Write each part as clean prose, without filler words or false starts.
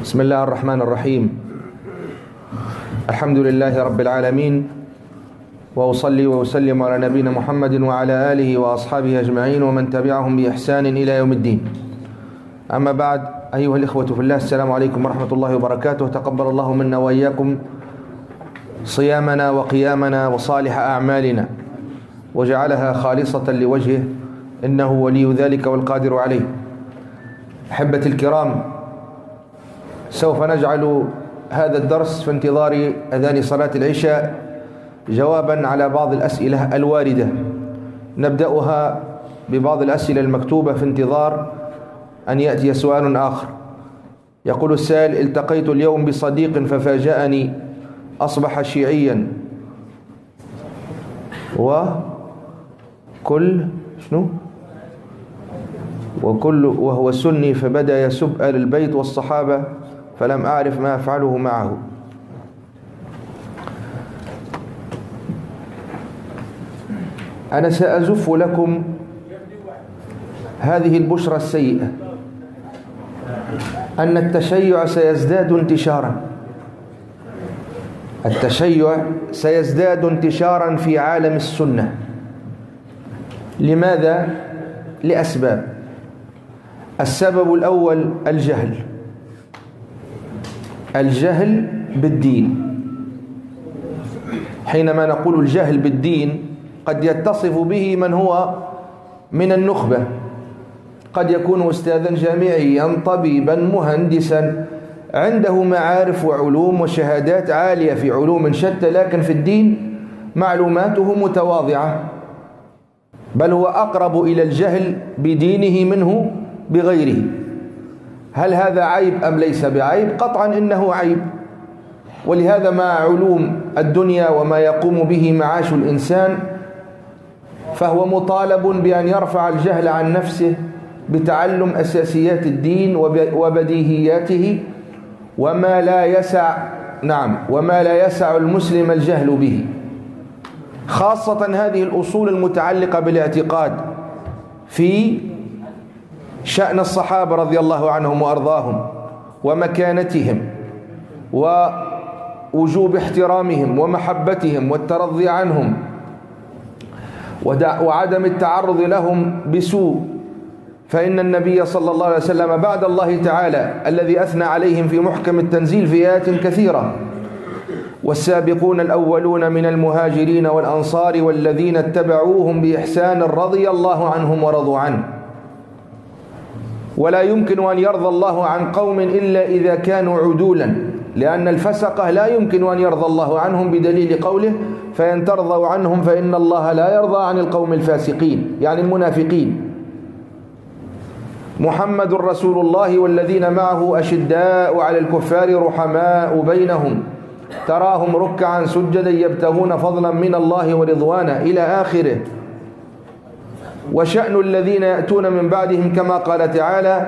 بسم الله الرحمن الرحيم. الحمد لله رب العالمين، وأصلي وأسلم على نبينا محمد وعلى آله وأصحابه أجمعين ومن تبعهم بإحسان إلى يوم الدين. أما بعد، أيها الإخوة في الله، السلام عليكم ورحمة الله وبركاته. تقبل الله منا وإياكم صيامنا وقيامنا وصالح أعمالنا، وجعلها خالصة لوجهه، إنه ولي ذلك والقادر عليه. أحبتي الكرام، سوف نجعل هذا الدرس في انتظار أذان صلاة العشاء جوابا على بعض الأسئلة الواردة. نبدأها ببعض الأسئلة المكتوبة في انتظار أن يأتي سؤال آخر. يقول السائل: التقيت اليوم بصديق ففاجأني، أصبح شيعيا وهو سني، فبدأ يسب آل البيت والصحابة، فلم أعرف ما أفعله معه. أنا سأزف لكم هذه البشرى السيئة، أن التشيع سيزداد انتشارا. التشيع سيزداد انتشارا في عالم السنة. لماذا؟ لأسباب. السبب الأول الجهل بالدين. حينما نقول الجهل بالدين، قد يتصف به من هو من النخبة، قد يكون أستاذا جامعيا، طبيبا، مهندسا، عنده معارف وعلوم وشهادات عالية في علوم شتى، لكن في الدين معلوماته متواضعة، بل هو أقرب إلى الجهل بدينه منه بغيره. هل هذا عيب أم ليس بعيب؟ قطعا إنه عيب. ولهذا مع علوم الدنيا وما يقوم به معاش الإنسان، فهو مطالب بأن يرفع الجهل عن نفسه بتعلم أساسيات الدين وبديهياته، وما لا يسع المسلم الجهل به، خاصة هذه الأصول المتعلقة بالاعتقاد في شأن الصحابة رضي الله عنهم وأرضاهم، ومكانتهم، ووجوب احترامهم ومحبتهم والترضي عنهم، وعدم التعرض لهم بسوء. فإن النبي صلى الله عليه وسلم بعد الله تعالى الذي أثنى عليهم في محكم التنزيل في آيات كثيرة: والسابقون الأولون من المهاجرين والأنصار والذين اتبعوهم بإحسان رضي الله عنهم ورضوا عنه. ولا يمكن أن يرضى الله عن قوم إلا إذا كانوا عدولا، لأن الفسقة لا يمكن أن يرضى الله عنهم بدليل قوله: فإن ترضوا عنهم فإن الله لا يرضى عن القوم الفاسقين، يعني المنافقين. محمد رسول الله والذين معه أشداء على الكفار رحماء بينهم تراهم ركعا سجدا يبتغون فضلا من الله ورضوانا، إلى آخره. وشأن الذين يأتون من بعدهم كما قال تعالى: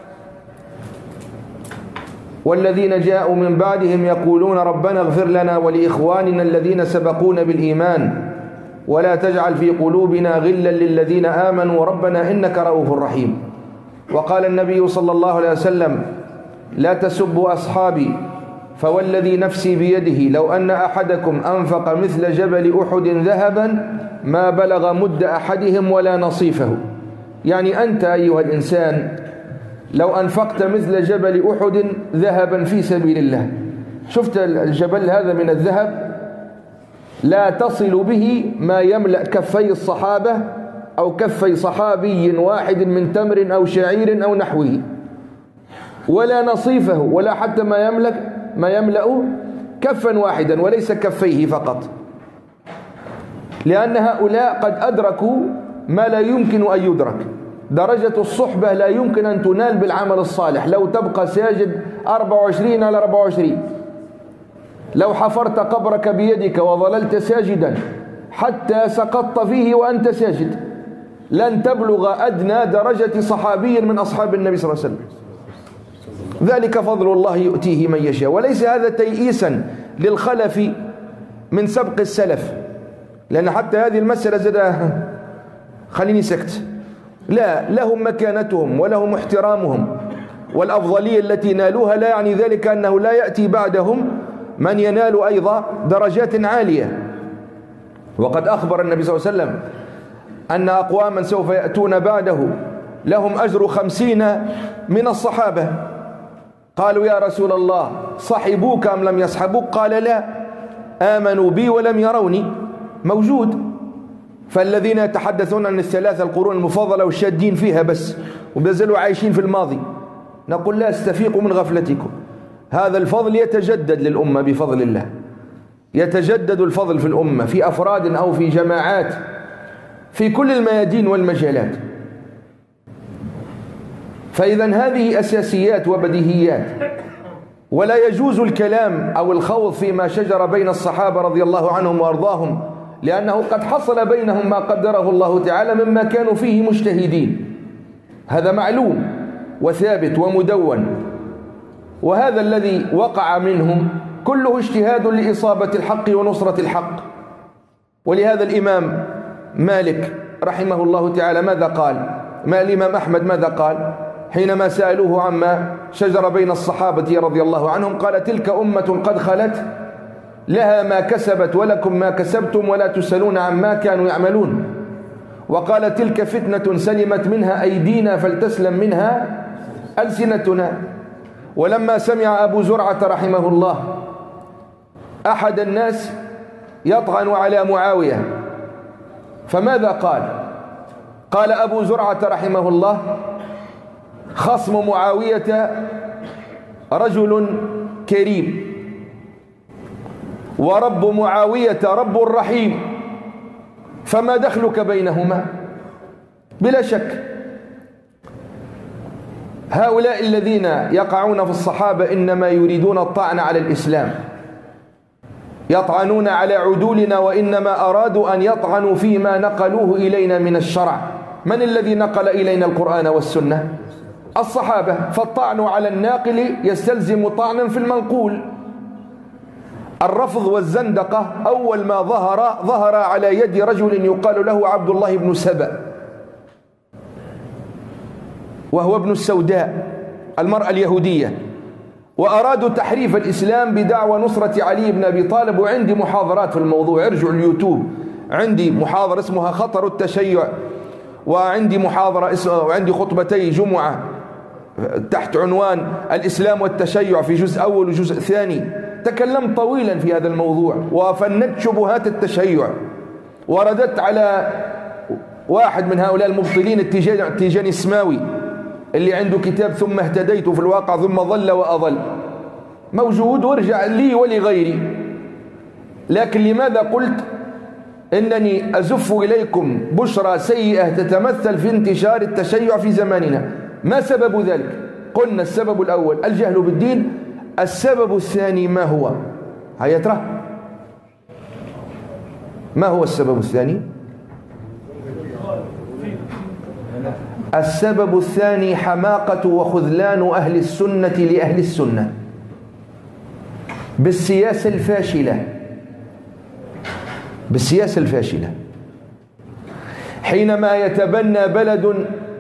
والذين جاءوا من بعدهم يقولون ربنا اغفر لنا ولإخواننا الذين سبقونا بالإيمان ولا تجعل في قلوبنا غلا للذين آمنوا ربنا إنك رؤوف رحيم. وقال النبي صلى الله عليه وسلم: لا تسبوا أصحابي فوالذي نفسي بيده لو أن أحدكم أنفق مثل جبل أحد ذهبا ما بلغ مد أحدهم ولا نصيفه. يعني أنت أيها الإنسان لو أنفقت مثل جبل أحد ذهبا في سبيل الله، شفت الجبل هذا من الذهب، لا تصل به ما يملأ كفي الصحابة أو كفي صحابي واحد من تمر أو شعير أو نحوه، ولا نصيفه، ولا حتى ما يملأ كفا واحدا وليس كفيه فقط، لأن هؤلاء قد أدركوا ما لا يمكن أن يدرك. درجة الصحبة لا يمكن أن تنال بالعمل الصالح. لو تبقى ساجد 24 على 24، لو حفرت قبرك بيدك وظللت ساجدا حتى سقطت فيه وأنت ساجد، لن تبلغ أدنى درجة صحابي من أصحاب النبي صلى الله عليه وسلم. ذلك فضل الله يؤتيه من يشاء. وليس هذا تيئيسا للخلف من سبق السلف، لأن حتى هذه المسألة زادها خليني سكت، لا، لهم مكانتهم ولهم احترامهم، والأفضلية التي نالوها لا يعني ذلك أنه لا يأتي بعدهم من ينال أيضا درجات عالية. وقد أخبر النبي صلى الله عليه وسلم أن أقواما سوف يأتون بعده لهم أجر 50 من الصحابة. قالوا يا رسول الله صحبوك أم لم يصحبوك؟ قال لا، آمنوا بي ولم يروني. موجود. فالذين يتحدثون عن الثلاثة القرون المفضلة والشادين فيها بس وبيزلوا عايشين في الماضي، نقول لا، استفيقوا من غفلتكم. هذا الفضل يتجدد للأمة بفضل الله، يتجدد الفضل في الأمة في أفراد أو في جماعات في كل الميادين والمجالات. فإذا هذه أساسيات وبديهيات، ولا يجوز الكلام أو الخوض فيما شجر بين الصحابة رضي الله عنهم وأرضاهم، لأنه قد حصل بينهم ما قدره الله تعالى مما كانوا فيه مجتهدين، هذا معلوم وثابت ومدون. وهذا الذي وقع منهم كله اجتهاد لإصابة الحق ونصرة الحق. ولهذا الإمام مالك رحمه الله تعالى ماذا قال؟ ما الإمام أحمد ماذا قال حينما سألوه عما شجر بين الصحابة رضي الله عنهم؟ قال تلك أمة قد خلت لها ما كسبت ولكم ما كسبتم ولا تسألون عما كانوا يعملون. وقال تلك فتنة سلمت منها أيدينا فلتسلم منها ألسنتنا. ولما سمع أبو زرعة رحمه الله أحد الناس يطعن على معاوية فماذا قال؟ قال أبو زرعة رحمه الله خصم معاوية رجل كريم ورب معاوية رب رحيم، فما دخلك بينهما؟ بلا شك هؤلاء الذين يقعون في الصحابة إنما يريدون الطعن على الإسلام، يطعنون على عدولنا، وإنما أرادوا أن يطعنوا فيما نقلوه إلينا من الشرع. من الذي نقل إلينا القرآن والسنة؟ الصحابة. فالطعن على الناقل يستلزم طعنا في المنقول. الرفض والزندقة أول ما ظهر على يد رجل يقال له عبد الله بن سبأ، وهو ابن السوداء المرأة اليهودية، وأرادوا تحريف الإسلام بدعوى نصرة علي بن أبي طالب. وعندي محاضرات في الموضوع، ارجعوا اليوتيوب، عندي محاضرة اسمها خطر التشيع، وعندي وعندي خطبتي جمعة تحت عنوان الإسلام والتشيع في جزء أول وجزء ثاني. تكلمت طويلا في هذا الموضوع وفندت شبهات التشيع، وردت على واحد من هؤلاء المبطلين التيجاني السماوي اللي عنده كتاب ثم اهتديت في الواقع ثم ضل وأضل، موجود وارجع لي ولغيري. لكن لماذا قلت إنني أزف إليكم بشرى سيئة تتمثل في انتشار التشيع في زماننا؟ ما سبب ذلك؟ قلنا السبب الأول الجهل بالدين. السبب الثاني ما هو؟ هيا ترى ما هو السبب الثاني؟ السبب الثاني حماقة وخذلان أهل السنة لأهل السنة بالسياسة الفاشلة، بالسياسة الفاشلة. حينما يتبنى بلد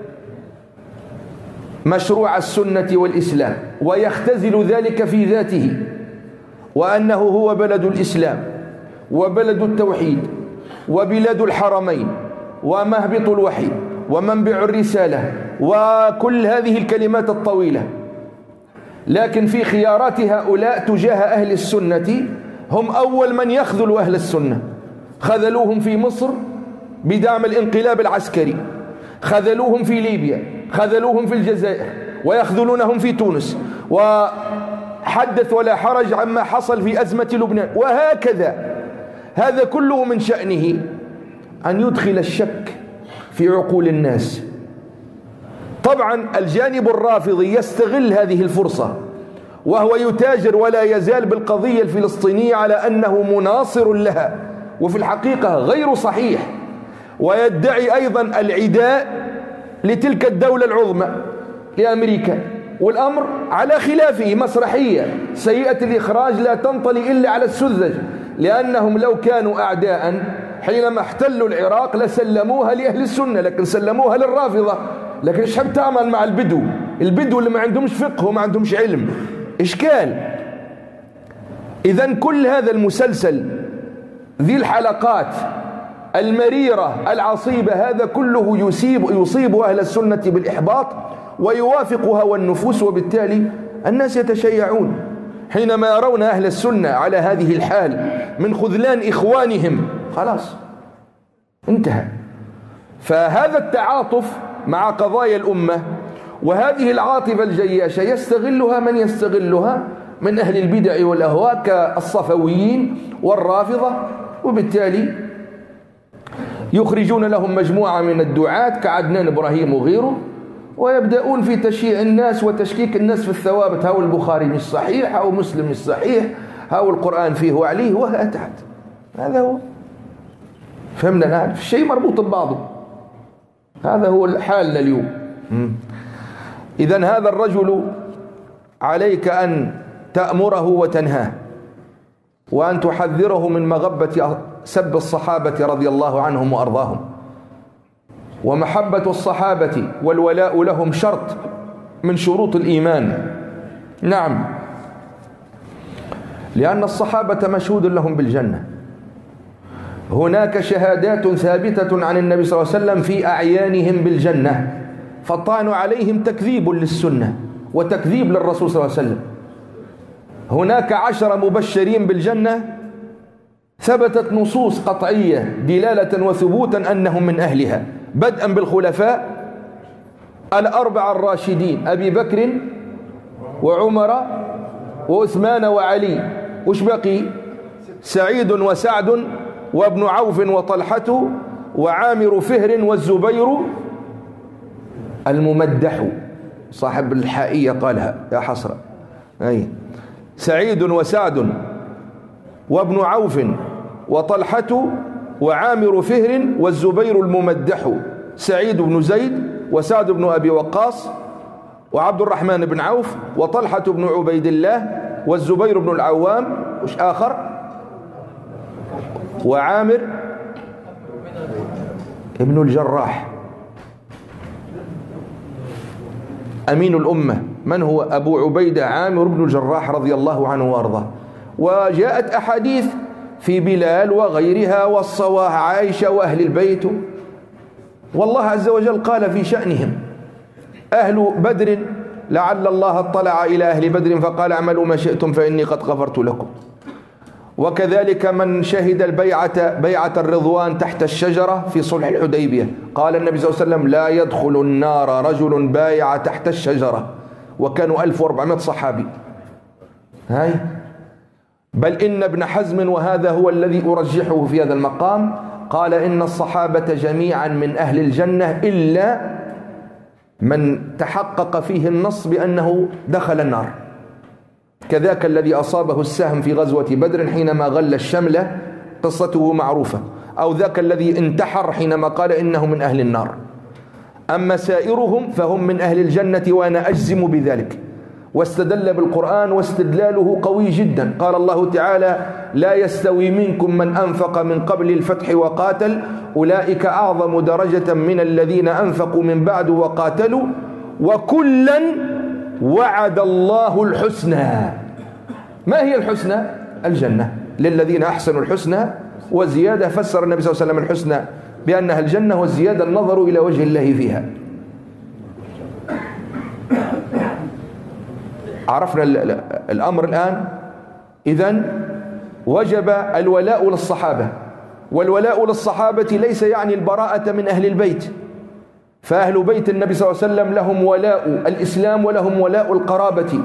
مشروع السنة والإسلام ويختزل ذلك في ذاته وأنه هو بلد الإسلام وبلد التوحيد وبلاد الحرمين ومهبط الوحي ومنبع الرسالة وكل هذه الكلمات الطويلة، لكن في خيارات هؤلاء تجاه أهل السنة هم أول من يخذلوا أهل السنة. خذلوهم في مصر بدعم الانقلاب العسكري، خذلوهم في ليبيا، خذلوهم في الجزائر، ويخذلونهم في تونس، وحدث ولا حرج عما حصل في أزمة لبنان، وهكذا. هذا كله من شأنه أن يدخل الشك في عقول الناس. طبعا الجانب الرافضي يستغل هذه الفرصة وهو يتاجر ولا يزال بالقضية الفلسطينية على أنه مناصر لها، وفي الحقيقة غير صحيح، ويدعي أيضا العداء لتلك الدولة العظمى لأمريكا، والأمر على خلافه مسرحية سيئة الإخراج لا تنطلي إلا على السذج، لأنهم لو كانوا أعداء حينما احتلوا العراق لسلموها لأهل السنة، لكن سلموها للرافضة. لكن ايش حب تعمل مع البدو البدو اللي ما عندهمش فقه وما عندهمش علم، إشكال. إذن كل هذا المسلسل ذي الحلقات المريرة العصيبة هذا كله يصيب أهل السنة بالإحباط ويوافق هوى النفوس، وبالتالي الناس يتشيعون حينما يرون أهل السنة على هذه الحال من خذلان إخوانهم. خلاص انتهى. فهذا التعاطف مع قضايا الأمة وهذه العاطفة الجياشة يستغلها من يستغلها من أهل البدع والأهواء كالصفويين والرافضة، وبالتالي يخرجون لهم مجموعة من الدعاة كعدنان إبراهيم وغيره، ويبدأون في تشييع الناس وتشكيك الناس في الثوابت. هاو البخاري مش صحيح، هاو مسلم مش صحيح، هاو القرآن فيه وعليه وهاتحت. هذا هو، فهمنا الآن؟ الشيء مربوط ببعضه. هذا هو حالنا اليوم. إذن هذا الرجل عليك أن تأمره وتنهاه، وأن تحذره من مغبة سب الصحابة رضي الله عنهم وأرضاهم. ومحبة الصحابة والولاء لهم شرط من شروط الإيمان. نعم، لأن الصحابة مشهود لهم بالجنة. هناك شهادات ثابتة عن النبي صلى الله عليه وسلم في أعيانهم بالجنة، فالطعن عليهم تكذيب للسنة وتكذيب للرسول صلى الله عليه وسلم. هناك 10 مبشرين بالجنة ثبتت نصوص قطعية دلالة وثبوتا أنهم من أهلها، بدءا بالخلفاء 4 الراشدين أبي بكر وعمر وعثمان وعلي، وش بقي؟ سعيد وسعد وابن عوف وطلحة وعامر فهر والزبير الممدح. صاحب الحائية قالها يا حسرة. أي سعيد وسعد وابن عوف وطلحة وعامر فهر والزبير الممدح. سعيد بن زيد وسعد بن أبي وقاص وعبد الرحمن بن عوف وطلحة بن عبيد الله والزبير بن العوام، وش آخر؟ وعامر ابن الجراح أمين الأمة. من هو؟ أبو عبيدة عامر بن الجراح رضي الله عنه وأرضاه. وجاءت أحاديث في بلال وغيرها والصواح عائشة وأهل البيت، والله عز وجل قال في شأنهم: أهل بدر لعل الله اطلع إلى أهل بدر فقال اعملوا ما شئتم فإني قد غفرت لكم. وكذلك من شهد بيعة الرضوان تحت الشجرة في صلح الحديبية، قال النبي صلى الله عليه وسلم: لا يدخل النار رجل بايع تحت الشجرة، وكانوا 1400 صحابي. هاي بل إن ابن حزم، وهذا هو الذي أرجحه في هذا المقام، قال إن الصحابة جميعا من أهل الجنة إلا من تحقق فيه النص بأنه دخل النار، كذاك الذي أصابه السهم في غزوة بدر حينما غل الشملة، قصته معروفة، أو ذاك الذي انتحر حينما قال إنه من أهل النار. أما سائرهم فهم من أهل الجنة، وأنا أجزم بذلك. واستدل بالقرآن واستدلاله قوي جدا. قال الله تعالى: لا يستوي منكم من أنفق من قبل الفتح وقاتل أولئك أعظم درجة من الذين أنفقوا من بعد وقاتلوا وكلا وعد الله الحسنى. ما هي الحسنى؟ الجنة، للذين أحسنوا الحسنى وزيادة. فسر النبي صلى الله عليه وسلم الحسنى بأنها الجنة، والزيادة النظر إلى وجه الله فيها. عرفنا الأمر الآن. إذن وجب الولاء للصحابة، والولاء للصحابة ليس يعني البراءة من أهل البيت، فأهل بيت النبي صلى الله عليه وسلم لهم ولاء الإسلام ولهم ولاء القرابة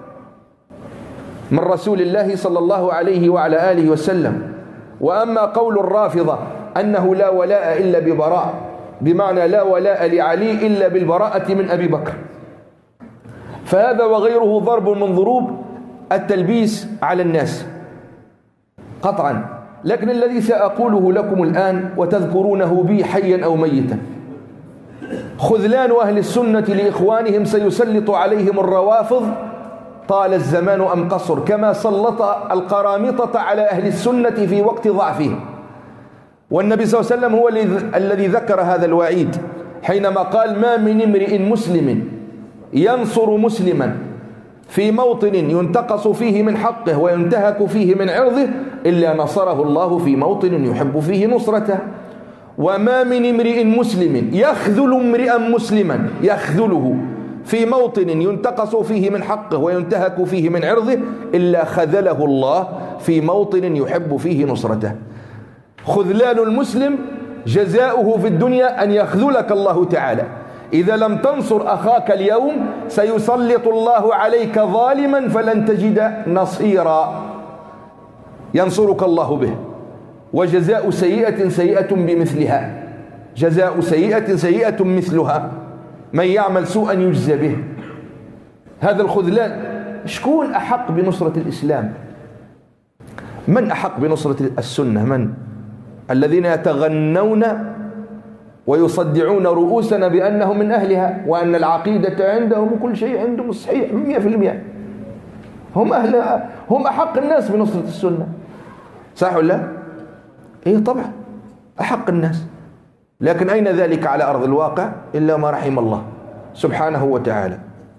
من رسول الله صلى الله عليه وعلى آله وسلم. وأما قول الرافضة أنه لا ولاء إلا ببراء، بمعنى لا ولاء لعلي إلا بالبراءة من أبي بكر، فهذا وغيره ضرب من ضروب التلبيس على الناس قطعا. لكن الذي سأقوله لكم الآن وتذكرونه بي حيا أو ميتا: خذلان أهل السنة لإخوانهم سيسلط عليهم الروافض طال الزمان أم قصر، كما سلط القرامطة على أهل السنة في وقت ضعفهم. والنبي صلى الله عليه وسلم هو الذي ذكر هذا الوعيد حينما قال: ما من امرئ مسلم ينصر مسلما في موطن ينتقص فيه من حقه وينتهك فيه من عرضه إلا نصره الله في موطن يحب فيه نصرته. وما من امرئ مسلم يخذل امرئا مسلما يخذله في موطن ينتقص فيه من حقه وينتهك فيه من عرضه إلا خذله الله في موطن يحب فيه نصرته. خذلان المسلم جزاؤه في الدنيا أن يخذلك الله تعالى. إذا لم تنصر أخاك اليوم سيسلط الله عليك ظالما فلن تجد نصيرا ينصرك الله به. وجزاء سيئة سيئة بمثلها، جزاء سيئة سيئة مثلها، من يعمل سوءا يجزى به. هذا الخذلان. شكون أحق بنصرة الإسلام؟ من أحق بنصرة السنة؟ من؟ الذين يتغنون ويصدعون رؤوسنا بأنهم من أهلها وأن العقيدة عندهم وكل شيء عندهم صحيح 100%. هم أحق الناس بنصرة السنة، صح ولا لا؟ إيه طبعا أحق الناس، لكن أين ذلك على أرض الواقع؟ إلا ما رحم الله سبحانه وتعالى.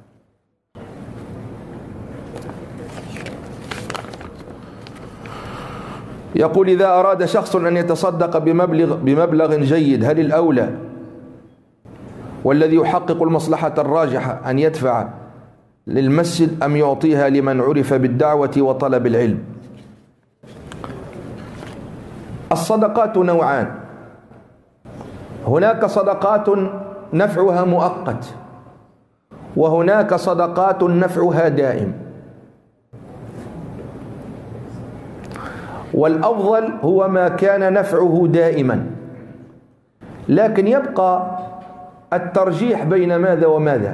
يقول: إذا أراد شخص أن يتصدق بمبلغ جيد، هل الأولى والذي يحقق المصلحة الراجحة أن يدفع للمسجد أم يعطيها لمن عرف بالدعوة وطلب العلم؟ الصدقات نوعان، هناك صدقات نفعها مؤقت وهناك صدقات نفعها دائم، والأفضل هو ما كان نفعه دائما، لكن يبقى الترجيح بين ماذا وماذا؟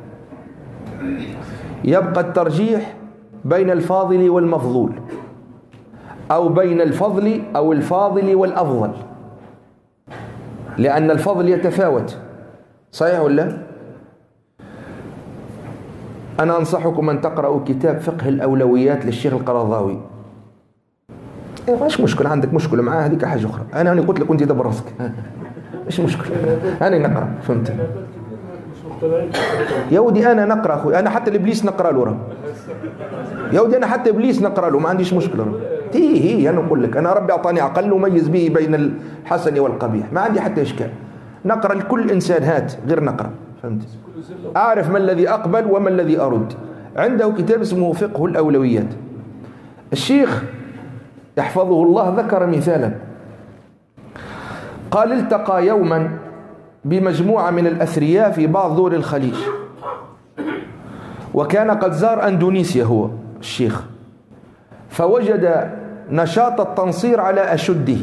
يبقى الترجيح بين الفاضل والمفضول، أو بين الفضل أو الفاضل والأفضل، لأن الفضل يتفاوت، صحيح ولا؟ أنا أنصحكم أن تقرأوا كتاب فقه الأولويات للشيخ القرضاوي. مش مشكلة، عندك مشكلة معاه هذيك حاجة أخرى، أنا قلت لك أنت دبر راسك، مش مشكلة، أنا نقرأ، فهمت يا ودي؟ أنا نقرأ أخوي، أنا حتى الإبليس نقرأ له يا ودي، أنا حتى إبليس نقرأ له، ما عنديش مشكلة. هي أنا أقول لك، أنا ربي أعطاني عقل وميز به بين الحسن والقبيح، ما عندي حتى إشكال، نقرأ لكل إنسان، هات غير نقرأ، فهمت؟ أعرف ما الذي أقبل وما الذي أرد. عنده كتاب اسمه فقه الأولويات. الشيخ يحفظه الله ذكر مثالا، قال: التقى يوما بمجموعة من الأثرياء في بعض دول الخليج، وكان قد زار أندونيسيا هو الشيخ، فوجد نشاط التنصير على أشده،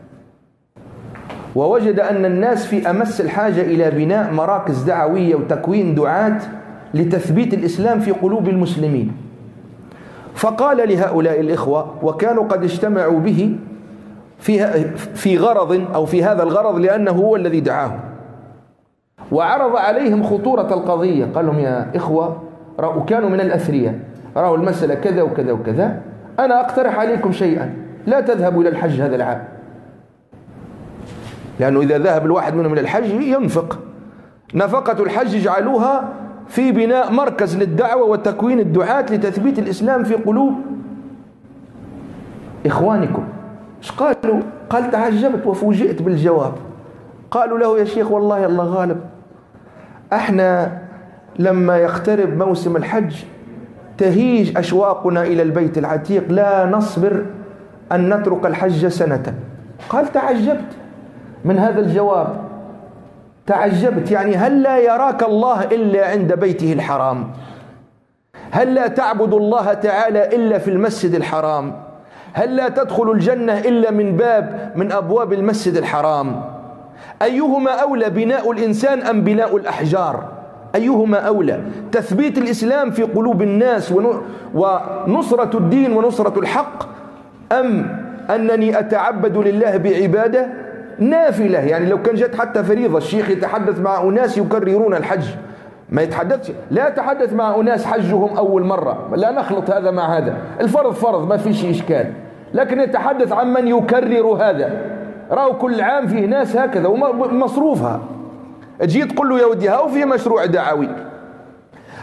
ووجد أن الناس في أمس الحاجة إلى بناء مراكز دعوية وتكوين دعاة لتثبيت الإسلام في قلوب المسلمين. فقال لهؤلاء الإخوة، وكانوا قد اجتمعوا به في غرض أو في هذا الغرض لأنه هو الذي دعاهم، وعرض عليهم خطورة القضية، قال لهم: يا إخوة، كانوا من الأثرياء، رأوا المسألة كذا وكذا وكذا، أنا أقترح عليكم شيئا، لا تذهبوا إلى الحج هذا العام، لأنه إذا ذهب الواحد منهم إلى الحج ينفق، نفقة الحج اجعلوها في بناء مركز للدعوة وتكوين الدعاة لتثبيت الإسلام في قلوب إخوانكم. ايش قالوا؟ قال: تعجبت وفوجئت بالجواب. قالوا له: يا شيخ، والله الله غالب، احنا لما يقترب موسم الحج تهيج أشواقنا إلى البيت العتيق، لا نصبر أن نترك الحج سنة. قال: تعجبت من هذا الجواب، تعجبت، يعني هل لا يراك الله إلا عند بيته الحرام؟ هل لا تعبد الله تعالى إلا في المسجد الحرام؟ هل لا تدخل الجنة إلا من باب من أبواب المسجد الحرام؟ أيهما أولى، بناء الإنسان أم بناء الأحجار؟ أيهما أولى، تثبيت الإسلام في قلوب الناس ونصرة الدين ونصرة الحق، أم أنني أتعبد لله بعبادة نافلة؟ يعني لو كان جت حتى فريضة، الشيخ يتحدث مع أناس يكررون الحج، ما يتحدث، لا يتحدث مع أناس حجهم أول مرة، لا نخلط هذا مع هذا، الفرض فرض ما فيش إشكال، لكن يتحدث عن من يكرر هذا، رأوا كل عام فيه ناس هكذا ومصروفها، تجي تقول له: يا ودي هاو في مشروع دعوي،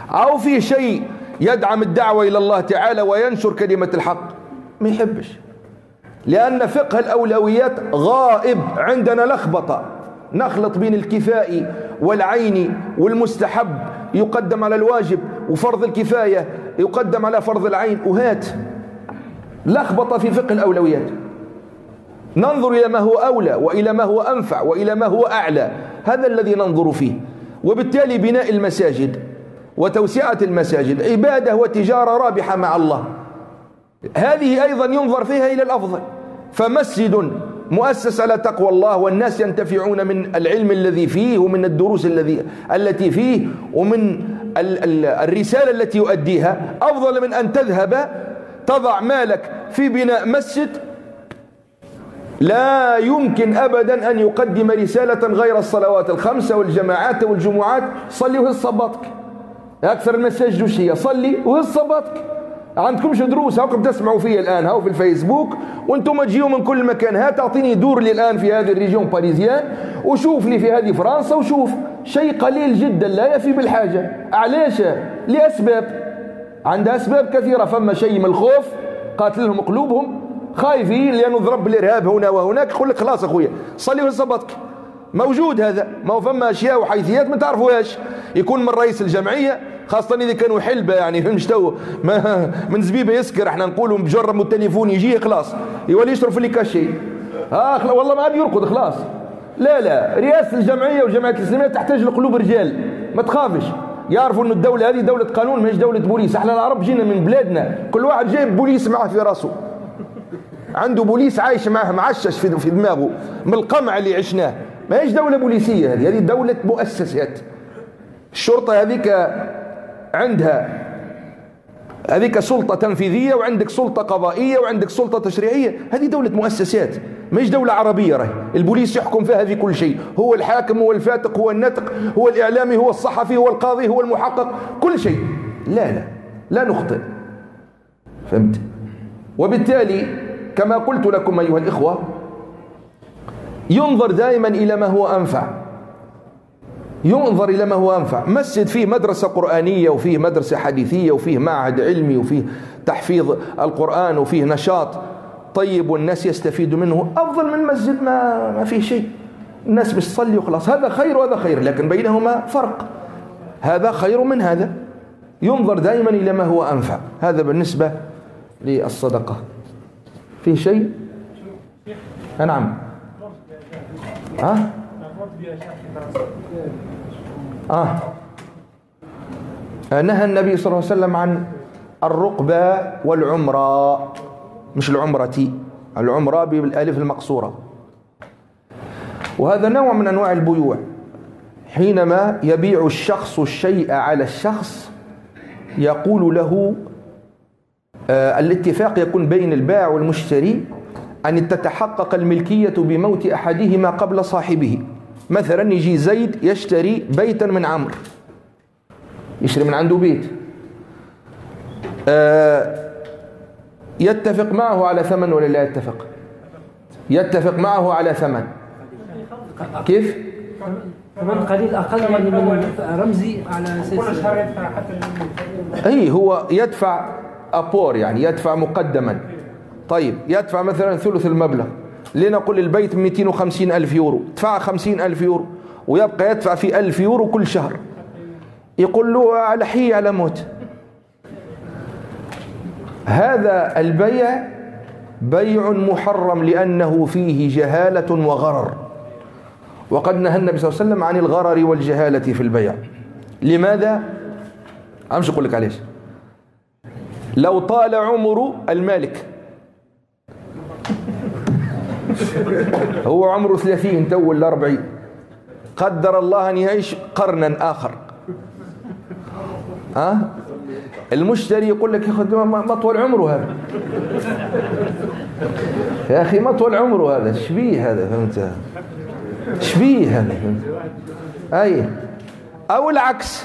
أو في شيء يدعم الدعوة إلى الله تعالى وينشر كلمة الحق، ما يحبش، لأن فقه الأولويات غائب عندنا. لخبطة، نخلط بين الكفائي والعيني والمستحب يقدم على الواجب، وفرض الكفاية يقدم على فرض العين، وهات لخبطة في فقه الأولويات. ننظر إلى ما هو أولى وإلى ما هو أنفع وإلى ما هو أعلى، هذا الذي ننظر فيه. وبالتالي بناء المساجد وتوسعة المساجد عبادة وتجارة رابحة مع الله، هذه أيضا ينظر فيها إلى الأفضل. فمسجد مؤسس على تقوى الله والناس ينتفعون من العلم الذي فيه ومن الدروس التي فيه ومن الرسالة التي يؤديها، أفضل من أن تذهب تضع مالك في بناء مسجد لا يمكن أبدا أن يقدم رسالة غير الصلوات الخمسة والجماعات والجمعات. صلي وهز صباطك، أكثر المساجد وش هي؟ صلي وهز صباطك. عندكمش دروس هاكم تسمعوا فيها الآن هاو في الفيسبوك وانتم تجيوا من كل مكان. هات أعطيني دور لي الآن في هذه الريجيون باريزيان وشوف لي في هذه فرنسا وشوف شيء قليل جدا لا يفي بالحاجة. علاش؟ لأسباب، عندها أسباب كثيرة. فما شيء من الخوف قاتل لهم قلوبهم، خايفين لأنه ضرب الإرهاب هنا وهناك. يقول لك خلاص أخويا صلي وصبتك، موجود هذا. ما هو فما أشياء وحيثيات ما تعرفوهاش. يكون من رئيس الجمعية، خاصة إذا كانوا حلبة يعني فهمتوا، من زبيبة يسكر احنا نقولوا بجرب التليفون يجيه خلاص يولي يشرب في كاشي. والله ما عاد يرقد خلاص. لا رئاسة الجمعية والجمعية الإسلامية تحتاج لقلوب رجال، ما تخافش. يعرفوا أن الدولة هذه دولة قانون ماهيش دولة بوليس. احنا العرب جينا من بلادنا كل واحد جايب بوليس معه في راسه، عنده بوليس عايش معه معشش في دماغه من القمع اللي عشناه. ما هيش دولة بوليسية، هذه دولة مؤسسات. الشرطة هذيك عندها هذيك سلطة تنفيذية، وعندك سلطة قضائية، وعندك سلطة تشريعية. هذه دولة مؤسسات، مش دولة عربية. راهي البوليس يحكم فيها في كل شيء، هو الحاكم، هو الفاتق، هو الناطق، هو الإعلامي، هو الصحفي، هو القاضي، هو المحقق، كل شيء. لا نخطئ، فهمت؟ وبالتالي كما قلت لكم أيها الإخوة، ينظر دائما إلى ما هو أنفع، ينظر إلى ما هو أنفع. مسجد فيه مدرسة قرآنية وفيه مدرسة حديثية وفيه معهد علمي وفيه تحفيظ القرآن وفيه نشاط طيب والناس يستفيدوا منه، أفضل من مسجد ما فيه شيء، الناس مش تصلي وخلاص. هذا خير وهذا خير، لكن بينهما فرق، هذا خير من هذا. ينظر دائما إلى ما هو أنفع. هذا بالنسبة للصدقة. فيه شيء؟ نعم. نهى النبي صلى الله عليه وسلم عن الرقبة والعمرة، مش العمرة، العمرة بالالف المقصورة. وهذا نوع من أنواع البيوع، حينما يبيع الشخص الشيء على الشخص يقول له الاتفاق يكون بين البائع والمشتري أن تتحقق الملكية بموت أحدهما قبل صاحبه. مثلا يجي زيد يشتري بيتا من عمرو، يشتري من عنده بيت، يتفق معه على ثمن ولا لا يتفق؟ يتفق معه على ثمن. كيف؟ ثمن قليل أقل يعني من رمزي على أساس أي هو يدفع أبور، يعني يدفع مقدما. طيب يدفع مثلا ثلث المبلغ، لنقول البيت 250 ألف يورو، دفع 50 ألف يورو ويبقى يدفع في 1000 يورو كل شهر. يقول له على حي على موت. هذا البيع بيع محرم لأنه فيه جهالة وغرر، وقد نهى النبي صلى الله عليه وسلم عن الغرر والجهالة في البيع. لماذا؟ أمشي أقول لك عليش. لو طال عمر المالك، هو عمره 30 تو ولا 40، قدر الله أن يعيش قرنا آخر، المشتري يقول لك يا أخي ما طول عمره هذا، يا أخي ما طول عمره هذا، شبيه هذا، فهمت؟ شبيه هذا، فهمت؟ أي أو العكس،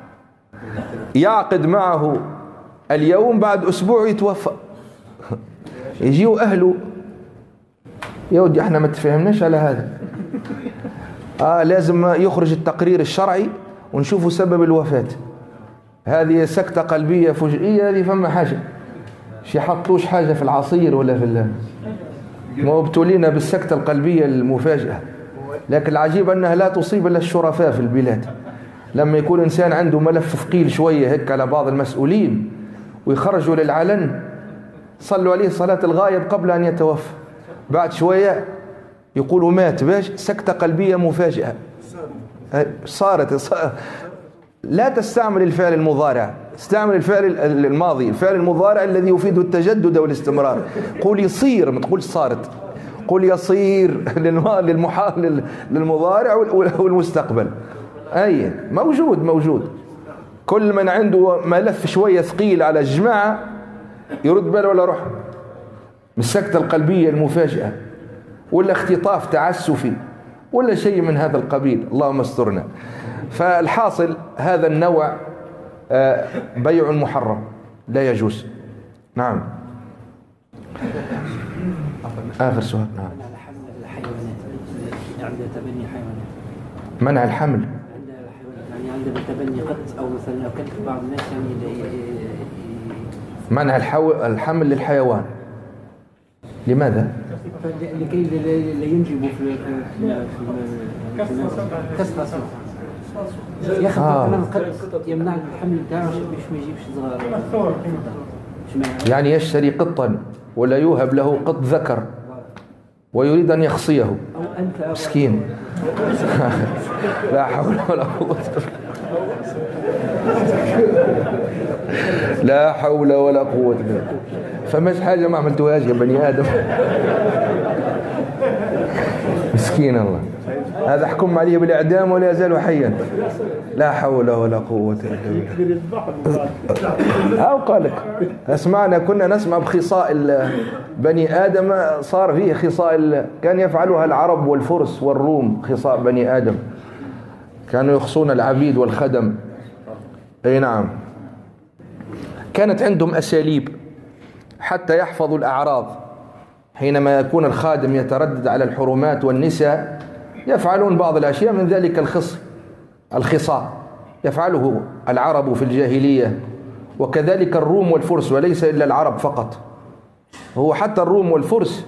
يعقد معه اليوم بعد أسبوع يتوفى، يجيوا أهله يا ودي احنا ما تفهمناش على هذا، لازم يخرج التقرير الشرعي ونشوفوا سبب الوفاة. هذه سكتة قلبية فجئية، هذه فما حاجة شي حطوش حاجة في العصير ولا في مبتولين بالسكتة القلبية المفاجئة. لكن العجيب أنها لا تصيب إلا الشرفاء في البلاد. لما يكون إنسان عنده ملف ثقيل شوية هيك على بعض المسؤولين ويخرجوا للعلن، صلوا عليه صلاة الغائب قبل أن يتوفى، بعد شوية يقولوا مات. باش سكتة قلبية مفاجئة صارت. لا تستعمل الفعل المضارع، استعمل الفعل الماضي، الفعل المضارع الذي يفيد التجدد والاستمرار. قول يصير، ما تقول صارت. قول يصير للمضارع والمستقبل. أي موجود. كل من عنده ملف شوية ثقيل على الجماعة يرد باله ولا روح من السكتة القلبية المفاجئة ولا اختطاف تعسفي ولا شيء من هذا القبيل. اللهم استرنا. فالحاصل هذا النوع بيع محرم لا يجوز. نعم. آخر سؤال. نعم. منع الحمل يعني عندما تبني قط أو مثلا كلب بعض الناس منع الحمل للحيوان. لماذا؟ لكي لا ينجبوا في كسر أصلا. ياخذ مثلا القط يمنع الحمل بتاعه باش ما يجيبش صغار. يعني يشتري قطا ولا يوهب له قط ذكر ويريد أن يخصيه. مسكين. لا حول ولا قوة. لا حول ولا قوة. فماش حاجة ما عملتوهاش يا بني آدم. مسكين الله. هذا حكم عليه بالإعدام ولا يزال حيا. لا حول ولا قوة إلا بالله. أو قالك أسمعنا كنا نسمع بخصاء بني آدم، صار فيه خصاء كان يفعلها العرب والفرس والروم. خصاء بني آدم كانوا يخصون العبيد والخدم. أي نعم. كانت عندهم أساليب حتى يحفظوا الأعراض. حينما يكون الخادم يتردد على الحرمات والنساء يفعلون بعض الأشياء، من ذلك الخصاء يفعله العرب في الجاهلية، وكذلك الروم والفرس، وليس إلا العرب فقط. هو حتى الروم والفرس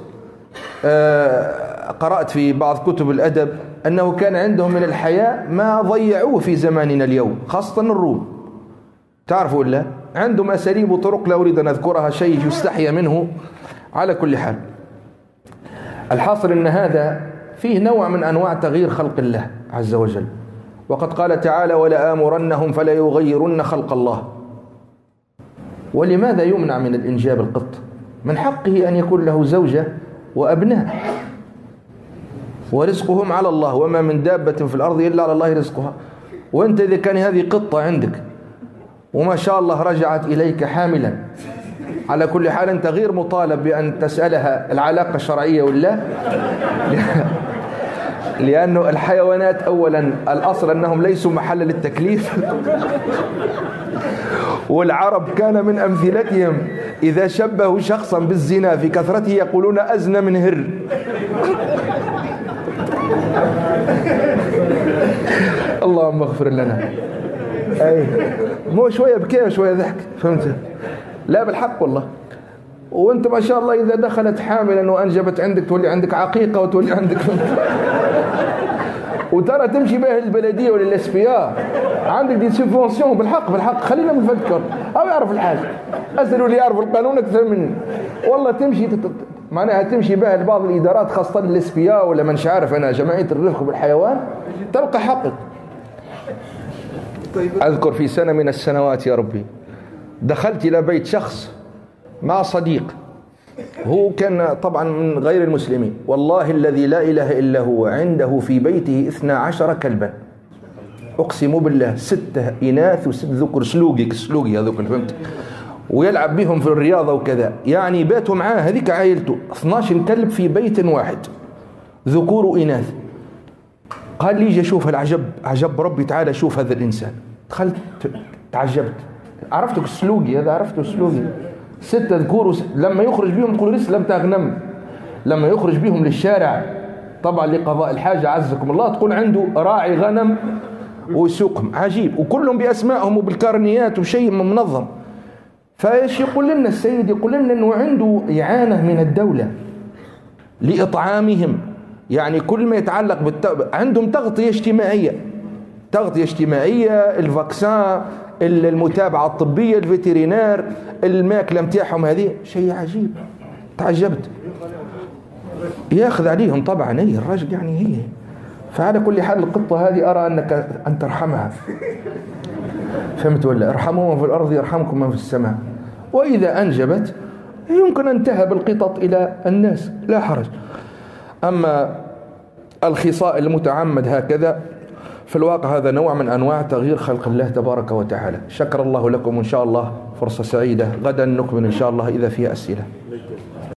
قرأت في بعض كتب الأدب أنه كان عندهم من الحياء ما ضيعوه في زماننا اليوم، خاصة الروم. تعرفوا إلا عندهم أساليب وطرق لا أريد أن أذكرها، شيء يستحي منه. على كل حال الحاصل أن هذا فيه نوع من أنواع تغيير خلق الله عز وجل. وقد قال تعالى ولآمرنهم فلا يغيرن خلق الله. ولماذا يمنع من الإنجاب القط؟ من حقه أن يكون له زوجة وأبناء، ورزقهم على الله، وما من دابة في الأرض إلا على الله رزقها. وأنت إذا كان هذه قطة عندك وما شاء الله رجعت إليك حاملا، على كل حال أنت غير مطالب بأن تسألها العلاقة الشرعية ولا لأنه الحيوانات أولا الأصل أنهم ليسوا محل للتكليف. والعرب كان من أمثلتهم إذا شبهوا شخصا بالزنا في كثرته يقولون أزنى من هر. اللهم اغفر لنا. أي مو شوية بكيه وشوية ضحك، فهمت؟ لا بالحق والله. وانت ما شاء الله إذا دخلت حاملا وأنجبت عندك تولي عندك عقيقة وتولي عندك وترى تمشي بها البلدية ولا الاسبياء عندك دي سيبونسيون. بالحق خلينا نفكر أو يعرف الحاجة. أسألوا اللي يعرف القانون أكثر مني والله. تمشي معناها تمشي بها لبعض الإدارات خاصة الاسبياء ولا منش عارف أنا جمعية الرفق بالحيوان، تلقى حقك. أذكر في سنة من السنوات يا ربي دخلت إلى بيت شخص مع صديق، هو كان طبعا من غير المسلمين، والله الذي لا إله إلا هو عنده في بيته 12 كلبا، أقسم بالله 6 إناث و6 ذكر. سلوقي هذوك فهمت، ويلعب بهم في الرياضة وكذا. يعني باتوا معاه هذيك عائلته 12 كلب في بيت واحد، ذكور وإناث. قال لي جي شوف العجب، عجب ربي تعالى شوف هذا الإنسان. دخلت تعجبت، عرفتك السلوقي هذا، عرفته السلوقي 6 ذكور لما يخرج بهم تقول رسل لم تغنم. لما يخرج بهم للشارع طبعا لقضاء الحاجة عزكم الله، تقول عنده راعي غنم ويسوقهم عجيب، وكلهم بأسمائهم وبالكارنيات وشيء منظم. فايش يقول لنا السيد؟ يقول لنا انه عنده إعانة من الدولة لإطعامهم، يعني كل ما يتعلق عندهم تغطية اجتماعية، تغطية اجتماعية، الفاكسان، المتابعة الطبية، الفيترينار، الماكلة متاعهم، هذه شيء عجيب. تعجبت، ياخذ عليهم طبعا. هي الرجل يعني هي. فعلى كل حال القطة هذه أرى أنك أن ترحمها، فهمت ولا؟ ارحموا من في الأرض يرحمكم من في السماء. وإذا أنجبت يمكن أن تهب القطط إلى الناس، لا حرج. أما الخصاء المتعمد هكذا في الواقع هذا نوع من أنواع تغيير خلق الله تبارك وتعالى. شكر الله لكم، وإن شاء الله فرصة سعيدة. غدا نكمل إن شاء الله إذا فيها أسئلة.